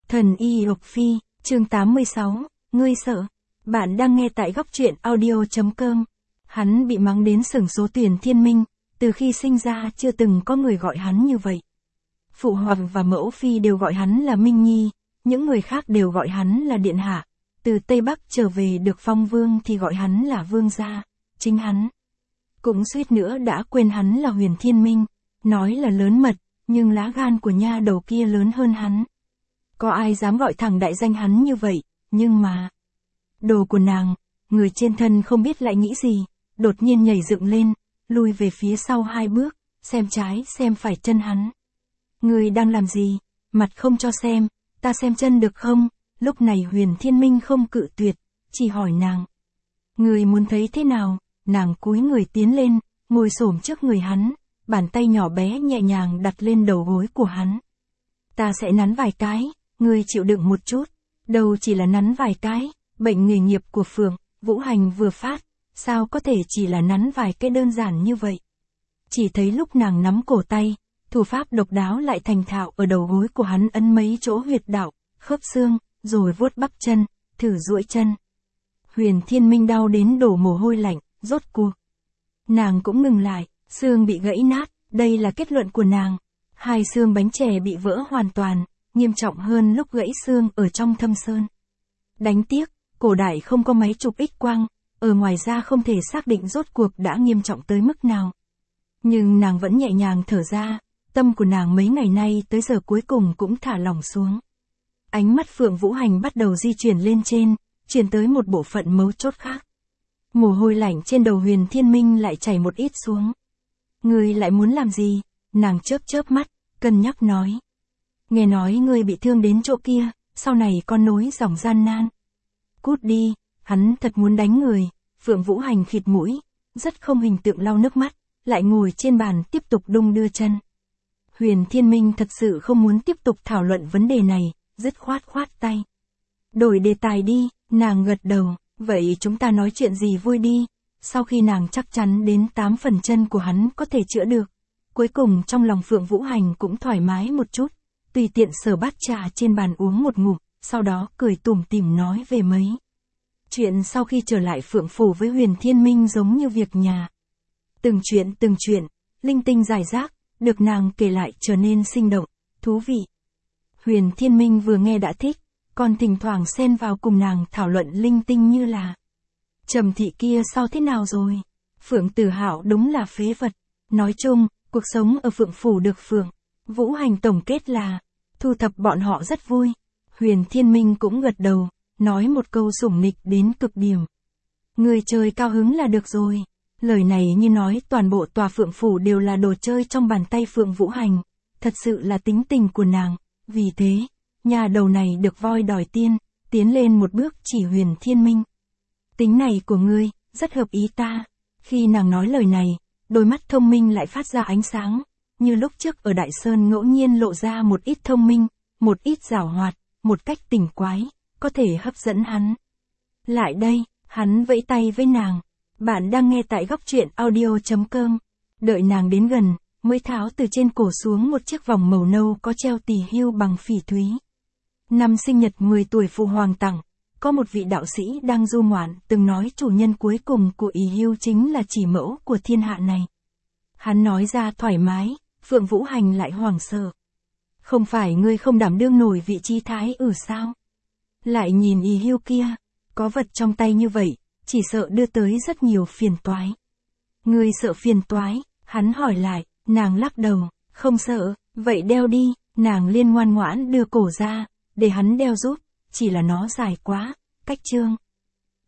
Thần Y Lộc Phi, chương 86, ngươi sợ. Bạn đang nghe tại góc truyện audio.com. Hắn bị mắng đến sửng số Tuyền Thiên Minh, từ khi sinh ra chưa từng có người gọi hắn như vậy. Phụ hoàng và mẫu phi đều gọi hắn là Minh Nhi, những người khác đều gọi hắn là Điện Hạ. Từ Tây Bắc trở về được phong vương thì gọi hắn là vương gia, chính hắn cũng suýt nữa đã quên hắn là Huyền Thiên Minh, nói là lớn mật, nhưng lá gan của nha đầu kia lớn hơn hắn. Có ai dám gọi thẳng đại danh hắn như vậy, nhưng mà... Đồ của nàng, người trên thân không biết lại nghĩ gì, đột nhiên nhảy dựng lên, lui về phía sau 2 bước, xem trái xem phải chân hắn. Người đang làm gì? Mặt không cho xem, ta xem chân được không? Lúc này Huyền Thiên Minh không cự tuyệt, chỉ hỏi nàng. Người muốn thấy thế nào? Nàng cúi người tiến lên, ngồi xổm trước người hắn, bàn tay nhỏ bé nhẹ nhàng đặt lên đầu gối của hắn. Ta sẽ nắn vài cái, ngươi chịu đựng một chút. Đâu chỉ là nắn vài cái, bệnh nghề nghiệp của Phượng Vũ Hành vừa phát, sao có thể chỉ là nắn vài cái đơn giản như vậy. Chỉ thấy lúc nàng nắm cổ tay, thủ pháp độc đáo lại thành thạo ở đầu gối của hắn ấn mấy chỗ huyệt đạo, khớp xương, rồi vuốt bắp chân, thử duỗi chân. Huyền Thiên Minh đau đến đổ mồ hôi lạnh, rốt cuộc. Nàng cũng ngừng lại, xương bị gãy nát, đây là kết luận của nàng. 2 xương bánh chè bị vỡ hoàn toàn, nghiêm trọng hơn lúc gãy xương ở trong Thâm Sơn. Đánh tiếc, cổ đại không có máy chụp X-quang, ở ngoài ra không thể xác định rốt cuộc đã nghiêm trọng tới mức nào. Nhưng nàng vẫn nhẹ nhàng thở ra, tâm của nàng mấy ngày nay tới giờ cuối cùng cũng thả lỏng xuống. Ánh mắt Phượng Vũ Hành bắt đầu di chuyển lên trên, chuyển tới một bộ phận mấu chốt khác. Mồ hôi lạnh trên đầu Huyền Thiên Minh lại chảy một ít xuống. Ngươi lại muốn làm gì? Nàng chớp chớp mắt, cân nhắc nói. Nghe nói ngươi bị thương đến chỗ kia, sau này con nối dòng gian nan. Cút đi, hắn thật muốn đánh người. Phượng Vũ Hành khịt mũi, rất không hình tượng lau nước mắt, lại ngồi trên bàn tiếp tục đung đưa chân. Huyền Thiên Minh thật sự không muốn tiếp tục thảo luận vấn đề này, dứt khoát khoát tay. Đổi đề tài đi, nàng gật đầu, vậy chúng ta nói chuyện gì vui đi. Sau khi nàng chắc chắn đến 8 phần chân của hắn có thể chữa được, cuối cùng trong lòng Phượng Vũ Hành cũng thoải mái một chút, tùy tiện sờ bát trà trên bàn uống một ngụm, sau đó cười tủm tỉm nói về mấy chuyện sau khi trở lại Phượng Phủ với Huyền Thiên Minh giống như việc nhà. Từng chuyện, linh tinh rải rác, được nàng kể lại trở nên sinh động, thú vị. Huyền Thiên Minh vừa nghe đã thích, còn thỉnh thoảng xen vào cùng nàng thảo luận linh tinh như là Trầm thị kia sao thế nào rồi? Phượng Tử Hạo đúng là phế vật. Nói chung, cuộc sống ở Phượng Phủ được Phượng Vũ Hành tổng kết là thu thập bọn họ rất vui. Huyền Thiên Minh cũng gật đầu, nói một câu sủng nịch đến cực điểm. Người chơi cao hứng là được rồi. Lời này như nói toàn bộ tòa Phượng Phủ đều là đồ chơi trong bàn tay Phượng Vũ Hành. Thật sự là tính tình của nàng. Vì thế, nhà đầu này được voi đòi tiên, tiến lên một bước chỉ Huyền Thiên Minh. Tính này của ngươi, rất hợp ý ta. Khi nàng nói lời này, đôi mắt thông minh lại phát ra ánh sáng, như lúc trước ở Đại Sơn ngẫu nhiên lộ ra một ít thông minh, một ít giảo hoạt, một cách tỉnh quái, có thể hấp dẫn hắn. Lại đây, hắn vẫy tay với nàng. Bạn đang nghe tại góc truyện audio.com. Đợi nàng đến gần, mới tháo từ trên cổ xuống một chiếc vòng màu nâu có treo tỳ hưu bằng phỉ thúy. Năm sinh nhật 10 tuổi phụ hoàng tặng. Có một vị đạo sĩ đang du ngoạn từng nói chủ nhân cuối cùng của ỷ hưu chính là chỉ mẫu của thiên hạ này. Hắn nói ra thoải mái, Phượng Vũ Hành lại hoảng sợ. Không phải ngươi không đảm đương nổi vị trí thái sao? Lại nhìn ỷ hưu kia, có vật trong tay như vậy, chỉ sợ đưa tới rất nhiều phiền toái. Ngươi sợ phiền toái? Hắn hỏi lại, nàng lắc đầu, không sợ, vậy đeo đi. Nàng liên ngoan ngoãn đưa cổ ra, để hắn đeo giúp. Chỉ là nó dài quá, cách trương.